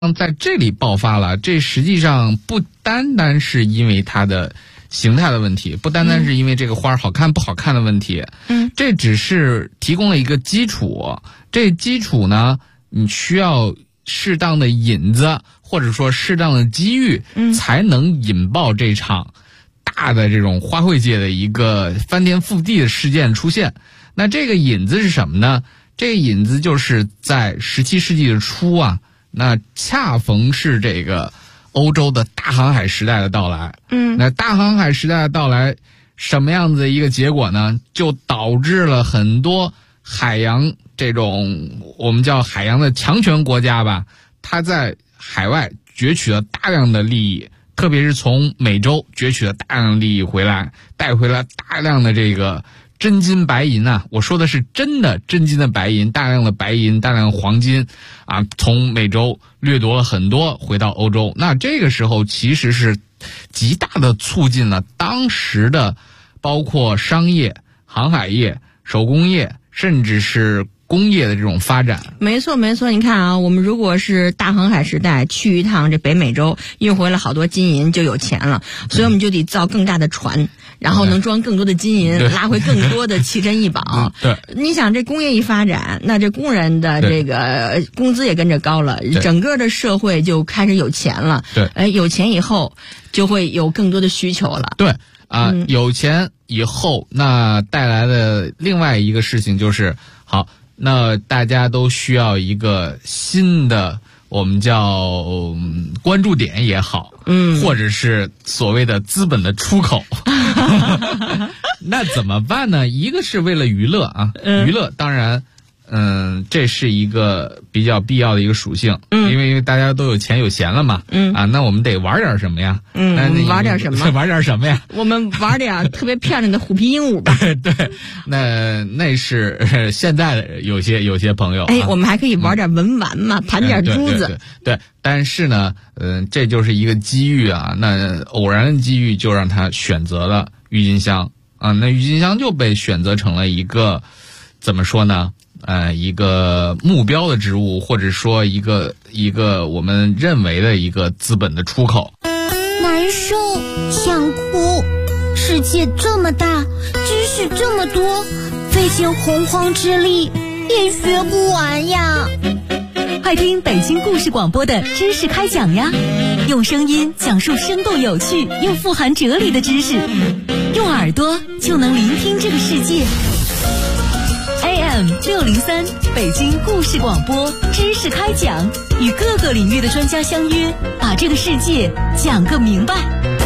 在这里爆发了，这实际上不单单是因为它的形态的问题，不单单是因为这个花好看不好看的问题，这只是提供了一个基础。这基础呢，你需要适当的引子，或者说适当的机遇，才能引爆这场大的这种花卉界的一个翻天覆地的事件出现。那这个引子是什么呢？这个引子就是在17世纪的初啊，那恰逢是这个欧洲的大航海时代的到来。那大航海时代的到来，什么样子的一个结果呢？就导致了很多海洋这种我们叫海洋的强权国家吧，它在海外攫取了大量的利益，特别是从美洲攫取了大量的利益回来，带回了大量的这个真金白银啊，我说的是真的真金的白银，大量的白银，大量的黄金啊，从美洲掠夺了很多回到欧洲。那这个时候其实是极大的促进了当时的包括商业、航海业、手工业，甚至是工业的这种发展。 没错没错，你看啊，我们如果是大航海时代去一趟这北美洲，运回了好多金银就有钱了，所以我们就得造更大的船，然后能装更多的金银，拉回更多的奇珍异宝。 对， 你想这工业一发展，那这工人的这个工资也跟着高了，整个的社会就开始有钱了。 对， 有钱以后就会有更多的需求了。 对啊，有钱以后，那带来的另外一个事情就是好。那大家都需要一个新的我们叫关注点也好，或者是所谓的资本的出口。那怎么办呢？一个是为了娱乐啊，娱乐当然这是一个比较必要的一个属性，因为大家都有钱有闲了嘛，那我们得玩点什么呀？ 玩点什么？ 玩点什么呀？ 我们玩点特别漂亮的虎皮鹦鹉吧。 对，那是现在的有些朋友。 我们还可以玩点文玩嘛，盘点珠子。 对，但是呢，这就是一个机遇啊。那偶然的机遇就让他选择了郁金香啊，那郁金香就被选择成了一个怎么说呢？一个目标的植物，或者说一个我们认为的一个资本的出口。 难受，想哭，世界这么大，知识这么多，费尽洪荒之力也学不完呀。 快听北京故事广播的知识开讲呀，用声音讲述生动有趣又富含哲理的知识，用耳朵就能聆听这个世界。AM 603北京故事广播知识开讲，与各个领域的专家相约，把这个世界讲个明白。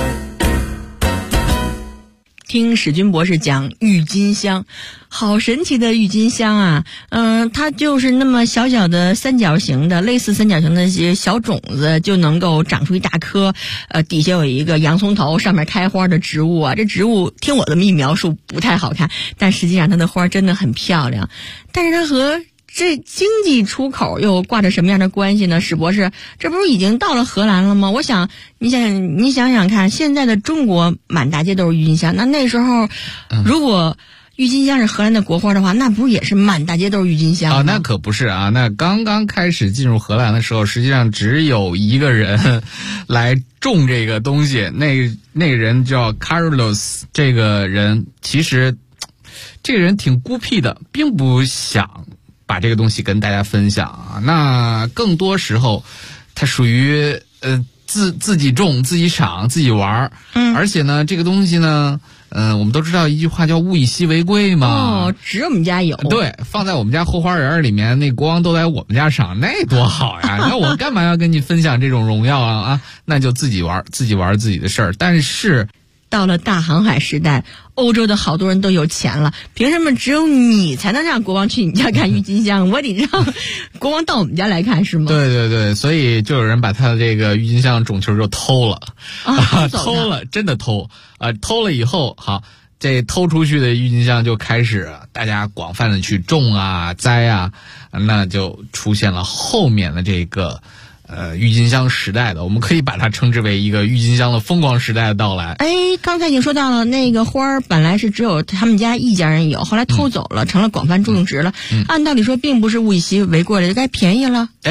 听史军博士讲郁金香，好神奇的郁金香啊！它就是那么小小的三角形的，类似三角形的一些小种子，就能够长出一大颗，底下有一个洋葱头，上面开花的植物啊。这植物听我这么一描述不太好看，但实际上它的花真的很漂亮。但是它和这经济出口又挂着什么样的关系呢？史博士，这不是已经到了荷兰了吗？我想你想想看，现在的中国满大街都是郁金香，那时候如果郁金香是荷兰的国花的话，那不是也是满大街都是郁金香吗？ 那可不是啊。那刚刚开始进入荷兰的时候，实际上只有一个人来种这个东西，那个人叫 Carlos。 这个人其实这个人挺孤僻的，并不想把这个东西跟大家分享啊。那更多时候他属于自己种自己赏自己玩，而且呢这个东西呢我们都知道一句话叫物以稀为贵嘛。 只有我们家有。对， 放在我们家后花园里面，那国王都来我们家赏，那多好呀。那我干嘛要跟你分享这种荣耀啊？那就自己玩自己的事儿。但是到了大航海时代，欧洲的好多人都有钱了，凭什么只有你才能让国王去你家看郁金香？我得让国王到我们家来看，是吗？ 对，所以就有人把他的这个郁金香种球就偷了偷了，真的偷偷了以后，好，这偷出去的郁金香就开始大家广泛的去种啊栽啊，那就出现了后面的这个郁金香时代的，我们可以把它称之为一个郁金香的疯狂时代的到来。 刚才已经说到了，那个花儿本来是只有他们家一家人有，后来偷走了，成了广泛种植了。按道理说并不是物以稀为贵了，该便宜了。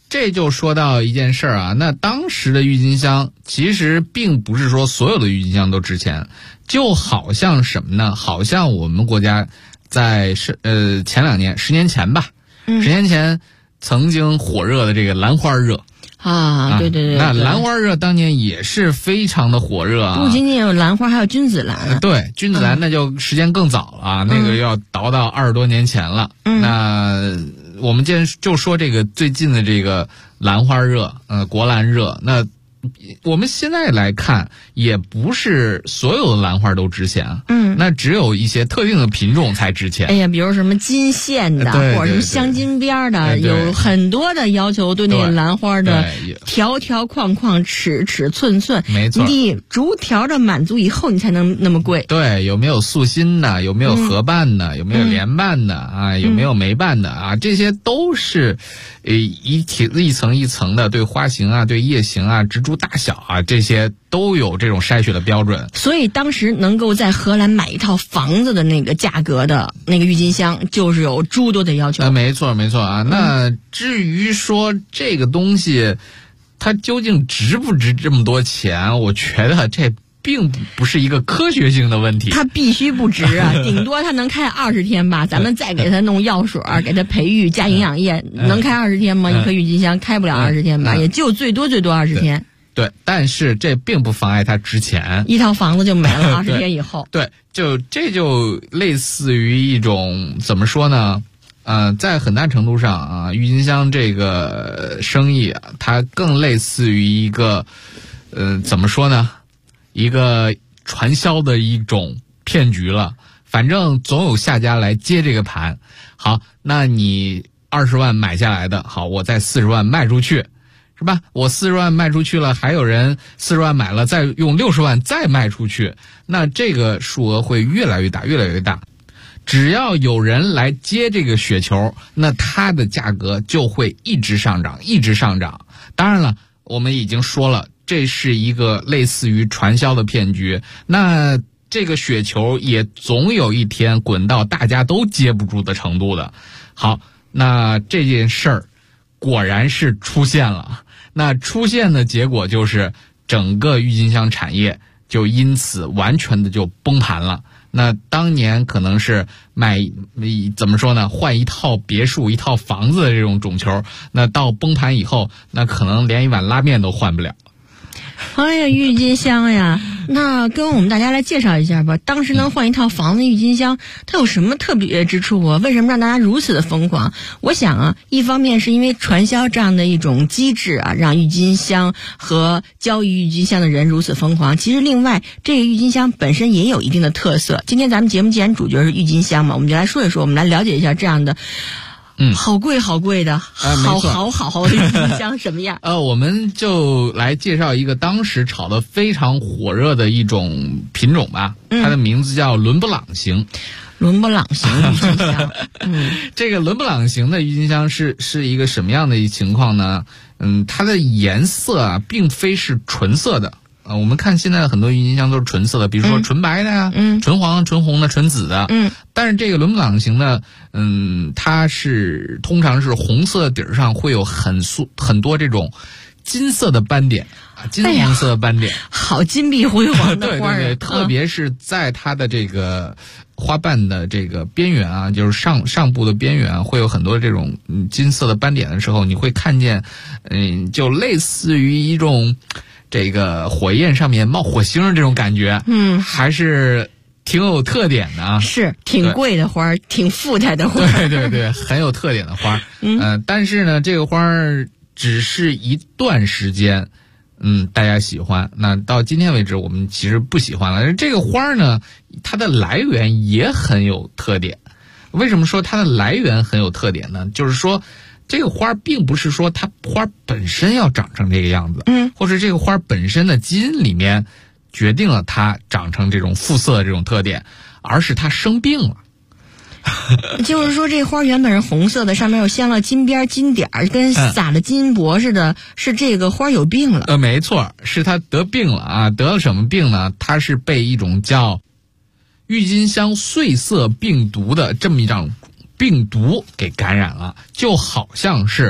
这就说到一件事儿啊，那当时的郁金香其实并不是说所有的郁金香都值钱，就好像什么呢？好像我们国家在前2年，10年前吧，10年前曾经火热的这个兰花热。 对对对， 那兰花热当年也是非常的火热啊， 不仅仅有兰花，还有君子兰。 对，君子兰那就时间更早了，那个要倒到20多年前了。那我们今天就说这个最近的这个兰花热，国兰热，那我们现在来看，也不是所有的兰花都值钱啊。那只有一些特定的品种才值钱。 哎呀，比如什么金线的，或者是镶金边的，有很多的要求对那个兰花的条条框框、尺尺寸寸， 没错， 你逐条的满足以后，你才能那么贵。 对，有没有素心的，有没有合瓣的，有没有连瓣的啊，有没有梅瓣的啊，这些都是一层一层的，对花型啊，对叶形啊，植株大小啊，这些都有这种筛选的标准。 所以当时能够在荷兰买一套房子的那个价格的那个郁金香，就是有诸多的要求。 没错没错啊。那至于说这个东西它究竟值不值这么多钱，我觉得这并不是一个科学性的问题。 它必须不值啊，顶多它能开20天吧，咱们再给它弄药水，给它培育加营养液，能开20天吗？一颗郁金香开不了20天吧，也就最多20天。 对，但是这并不妨碍它值钱。 一套房子就没了20天以后。 对，这就类似于一种怎么说呢？在很大程度上啊，郁金香这个生意啊，它更类似于一个怎么说呢？一个传销的一种骗局了。反正总有下家来接这个盘。好，那你20万买下来的，好，我再40万卖出去。是吧？我40万卖出去了，还有人40万买了，再用60万再卖出去，那这个数额会越来越大，越来越大。只要有人来接这个雪球，那它的价格就会一直上涨，一直上涨。当然了，我们已经说了，这是一个类似于传销的骗局。那这个雪球也总有一天滚到大家都接不住的程度的。好，那这件事儿果然是出现了。那出现的结果就是整个郁金香产业就因此完全的就崩盘了。那当年可能是怎么说呢，换一套别墅一套房子的这种种球，那到崩盘以后，那可能连一碗拉面都换不了。 哎呀，郁金香呀，那跟我们大家来介绍一下吧。当时能换一套房子，郁金香它有什么特别之处啊？为什么让大家如此的疯狂？我想啊，一方面是因为传销这样的一种机制啊，让郁金香和交易郁金香的人如此疯狂。其实另外，这个郁金香本身也有一定的特色。今天咱们节目既然主角是郁金香嘛，我们就来说一说，我们来了解一下这样的。好贵好贵的，好的郁金香什么样？ 我们就来介绍一个当时炒得非常火热的一种品种吧，它的名字叫伦勃朗型。 伦勃朗型郁金香， 这个伦勃朗型的郁金香是一个什么样的一情况呢？它的颜色啊，并非是纯色的。我们看现在的很多郁金香都是纯色的，比如说纯白的呀，纯黄、纯红的、纯紫的。但是这个伦勃朗型呢，它是通常是红色底儿上会有很多这种金色的斑点啊，金黄色的斑点， 好金碧辉煌的花儿。 对，特别是在它的这个花瓣的这个边缘啊，就是上部的边缘啊，会有很多这种金色的斑点的时候，你会看见，就类似于一种这个火焰上面冒火星这种感觉，还是挺有特点的啊， 是挺贵的花儿，挺富态的花儿， 对，很有特点的花儿。但是呢，这个花儿只是一段时间，大家喜欢。那到今天为止，我们其实不喜欢了。这个花儿呢，它的来源也很有特点。为什么说它的来源很有特点呢？就是说，这个花并不是说它花本身要长成这个样子，或者这个花本身的基因里面决定了它长成这种复色的这种特点，而是它生病了。 就是说，这花原本是红色的，上面又镶了金边金点儿，跟撒了金箔似的，是这个花有病了。 没错，是它得病了啊！得了什么病呢？它是被一种叫郁金香碎色病毒的这么一种病毒给感染了，就好像是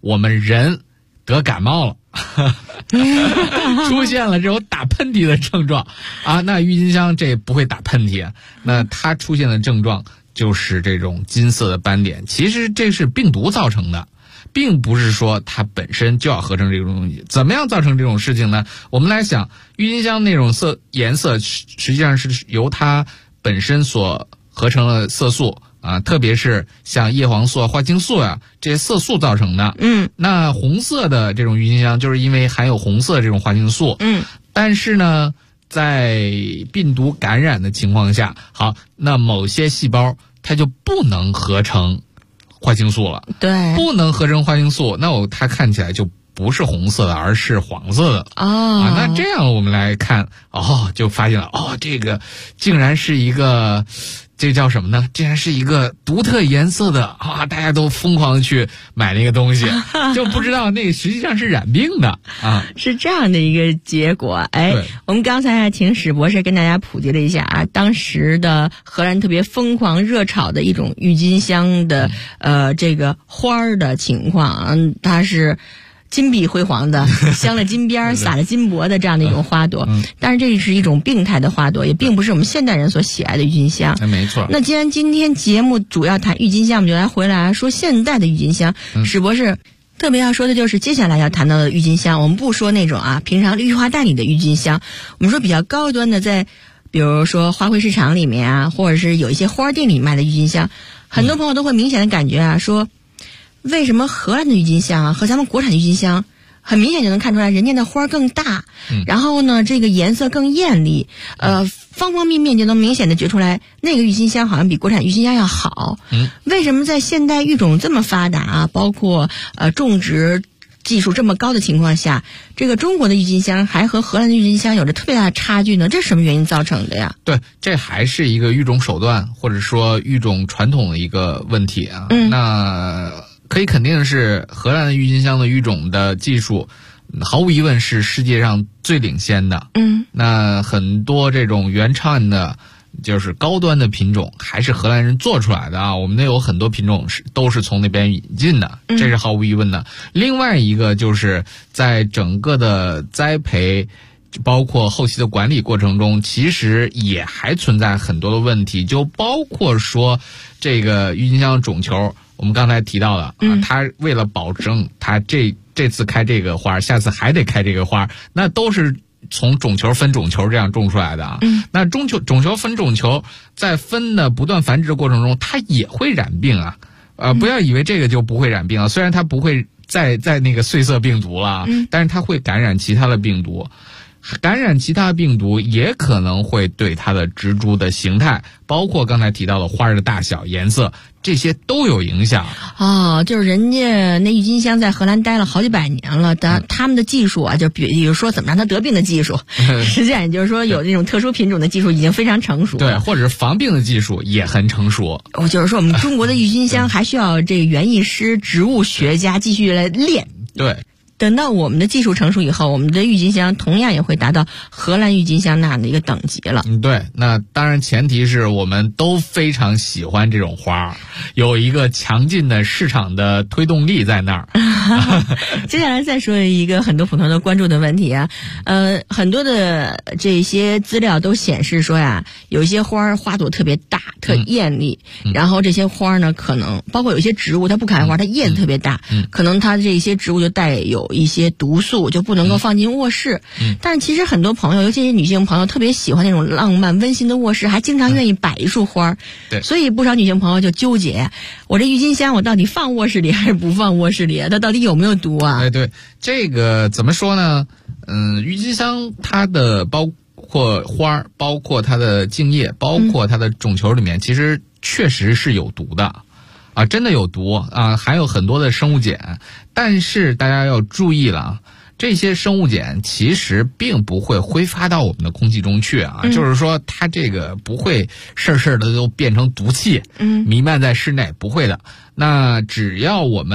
我们人得感冒了出现了这种打喷嚏的症状啊，那郁金香这不会打喷嚏，那它出现的症状就是这种金色的斑点，其实这是病毒造成的，并不是说它本身就要合成这种东西。怎么样造成这种事情呢？我们来想，郁金香那种颜色实际上是由它本身所合成的色素啊，特别是像叶黄素、花青素啊这些色素造成的。那红色的这种郁金香就是因为含有红色的这种花青素。但是呢，在病毒感染的情况下，好，那某些细胞它就不能合成花青素了。 对， 不能合成花青素，那它看起来就不是红色的，而是黄色的。那这样我们来看，就发现了，这个竟然是一个，这叫什么呢？竟然是一个独特颜色的大家都疯狂的去买那个东西，就不知道那实际上是染病的啊， 是这样的一个结果。我们刚才还请史博士跟大家普及了一下当时的荷兰特别疯狂热炒的一种郁金香的这个花儿的情况，它是金碧辉煌的，镶了金边撒了金箔的这样的一种花朵，但是这是一种病态的花朵，也并不是我们现代人所喜爱的郁金香。 没错。 那既然今天节目主要谈郁金香，我们就回来说现代的郁金香。史博士特别要说的就是接下来要谈到的郁金香，我们不说那种平常绿化带里的郁金香，我们说比较高端的，在比如说花卉市场里面或者是有一些花店里卖的郁金香，很多朋友都会明显的感觉说，为什么荷兰的郁金香和咱们国产的郁金香很明显就能看出来，人家的花更大，然后呢这个颜色更艳丽，方方面面就能明显的觉出来那个郁金香好像比国产郁金香要好。为什么在现代育种这么发达包括种植技术这么高的情况下，这个中国的郁金香还和荷兰的郁金香有着特别大的差距呢？这是什么原因造成的呀？ 对，这还是一个育种手段或者说育种传统的一个问题啊。那可以肯定的是，荷兰的郁金香的育种的技术毫无疑问是世界上最领先的。那很多这种原创的就是高端的品种还是荷兰人做出来的啊，我们那有很多品种都是从那边引进的，这是毫无疑问的。另外一个就是在整个的栽培包括后期的管理过程中，其实也还存在很多的问题，就包括说这个郁金香种球，我们刚才提到的它为了保证它这次开这个花，下次还得开这个花，那都是从种球分种球这样种出来的啊。那种球分种球，在分的不断繁殖的过程中，它也会染病啊。不要以为这个就不会染病啊，虽然它不会在那个碎色病毒了，但是它会感染其他的病毒。感染其他病毒也可能会对它的植株的形态，包括刚才提到的花的大小、颜色，这些都有影响。 就是人家那郁金香在荷兰待了好几百年了，他们的技术就比如说怎么让它得病的技术，实际上也就是说有那种特殊品种的技术已经非常成熟了。 对，或者是防病的技术也很成熟。 就是说我们中国的郁金香还需要这个园艺师、植物学家继续来练。 对。 等到我们的技术成熟以后，我们的郁金香同样也会达到荷兰郁金香那样的一个等级了。 对，那当然前提是我们都非常喜欢这种花，有一个强劲的市场的推动力在那儿。 接下来再说一个很多普通人都关注的问题很多的这些资料都显示说有一些花朵特别大、特艳丽，然后这些花呢，可能包括有些植物它不开花，它叶子特别大，可能它这些植物就带有一些毒素，就不能够放进卧室。但是其实很多朋友，尤其是女性朋友，特别喜欢那种浪漫温馨的卧室，还经常愿意摆一束花。 对， 所以不少女性朋友就纠结，我这郁金香我到底放卧室里还是不放卧室里它到底有没有毒啊？ 对，这个怎么说呢？郁金香它的包括花，包括它的茎叶，包括它的种球里面，其实确实是有毒的。真的有毒含有很多的生物碱，但是大家要注意了这些生物碱其实并不会挥发到我们的空气中去就是说它这个不会事儿的都变成毒气弥漫在室内，不会的。那只要我们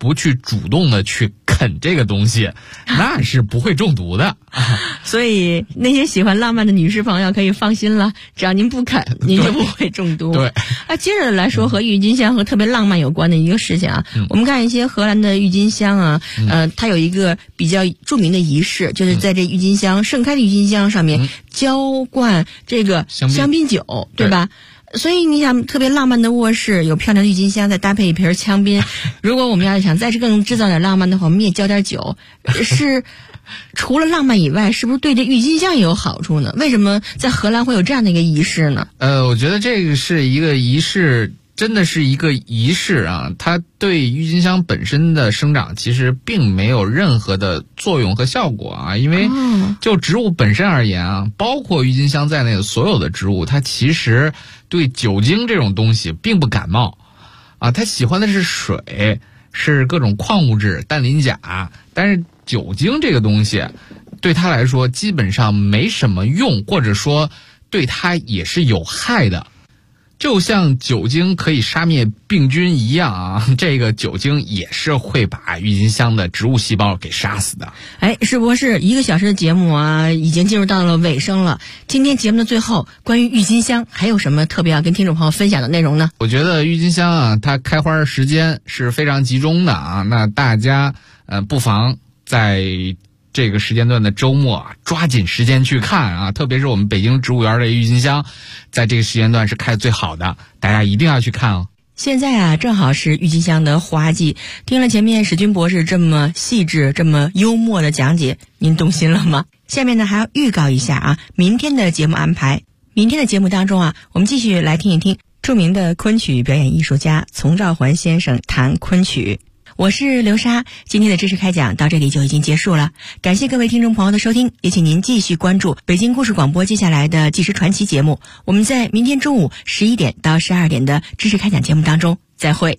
不去主动的去啃这个东西，那是不会中毒的。 所以那些喜欢浪漫的女士朋友可以放心了，只要您不啃，您就不会中毒。 对。 接着来说和郁金香和特别浪漫有关的一个事情啊，我们看一些荷兰的郁金香啊，它有一个比较著名的仪式，就是在这郁金香盛开的郁金香上面浇灌这个香槟酒，对吧？所以你想，特别浪漫的卧室有漂亮的郁金香，再搭配一瓶香槟。如果我们要想再更制造点浪漫的话，我们也浇点酒。是除了浪漫以外，是不是对这郁金香也有好处呢？为什么在荷兰会有这样的一个仪式呢？ 我觉得这个是一个仪式，真的是一个仪式啊！它对郁金香本身的生长其实并没有任何的作用和效果啊，因为就植物本身而言啊，包括郁金香在内的所有的植物，它其实对酒精这种东西并不感冒啊，它喜欢的是水，是各种矿物质、氮磷钾，但是酒精这个东西对它来说基本上没什么用，或者说对它也是有害的。就像酒精可以杀灭病菌一样啊，这个酒精也是会把郁金香的植物细胞给杀死的。 是博士，1个小时的节目啊，已经进入到了尾声了。今天节目的最后，关于郁金香还有什么特别要跟听众朋友分享的内容呢？ 我觉得郁金香啊，它开花时间是非常集中的啊，那大家不妨在这个时间段的周末啊，抓紧时间去看啊，特别是我们北京植物园的郁金香，在这个时间段是开得最好的，大家一定要去看哦。 现在啊，正好是郁金香的花季。听了前面史军博士这么细致、这么幽默的讲解，您动心了吗？下面呢，还要预告一下啊，明天的节目安排。明天的节目当中啊，我们继续来听一听著名的昆曲表演艺术家丛兆环先生弹昆曲。我是刘莎，今天的知识开讲到这里就已经结束了，感谢各位听众朋友的收听，也请您继续关注北京故事广播接下来的纪实传奇节目，我们在明天中午11点到12点的知识开讲节目当中再会。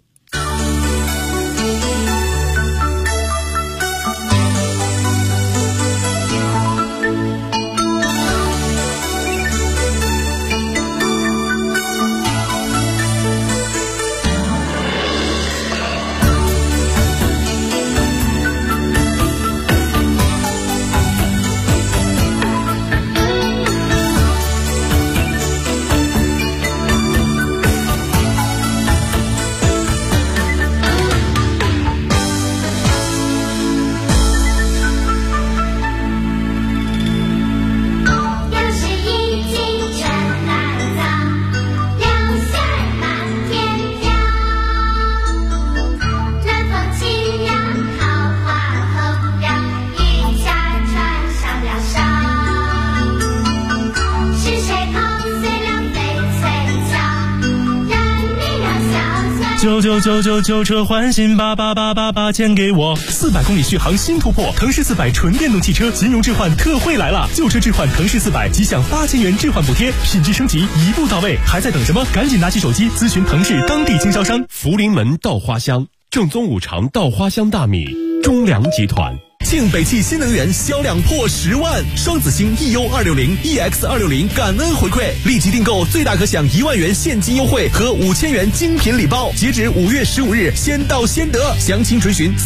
999车换新88888钱给我，400公里续航新突破，腾势400纯电动汽车金融置换特惠来了，旧车置换腾势400即享8000元置换补贴，品质升级一步到位，还在等什么？赶紧拿起手机咨询腾势当地经销商。 福临门稻花香，正宗5常稻花香大米，中粮集团。 庆北汽新能源销量破10万，双子星 EU260、EX260 感恩回馈，立即订购最大可享1万元现金优惠和5000元精品礼包，截止5月15日，先到先得，详情垂询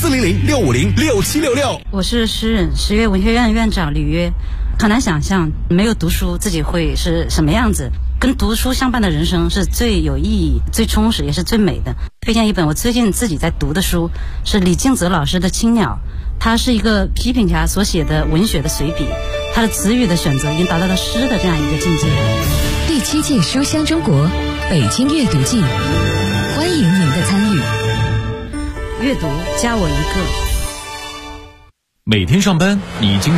400-650-6766。 我是诗人10月文学院院长吕约。很难想象没有读书自己会是什么样子，跟读书相伴的人生是最有意义、最充实也是最美的。推荐一本我最近自己在读的书，是李敬泽老师的《青鸟》，他是一个批评家所写的文学的随笔，他的词语的选择已经达到了诗的这样一个境界。 第7届书香中国北京阅读季，欢迎您的参与。 阅读加我一个。 每天上班，你已经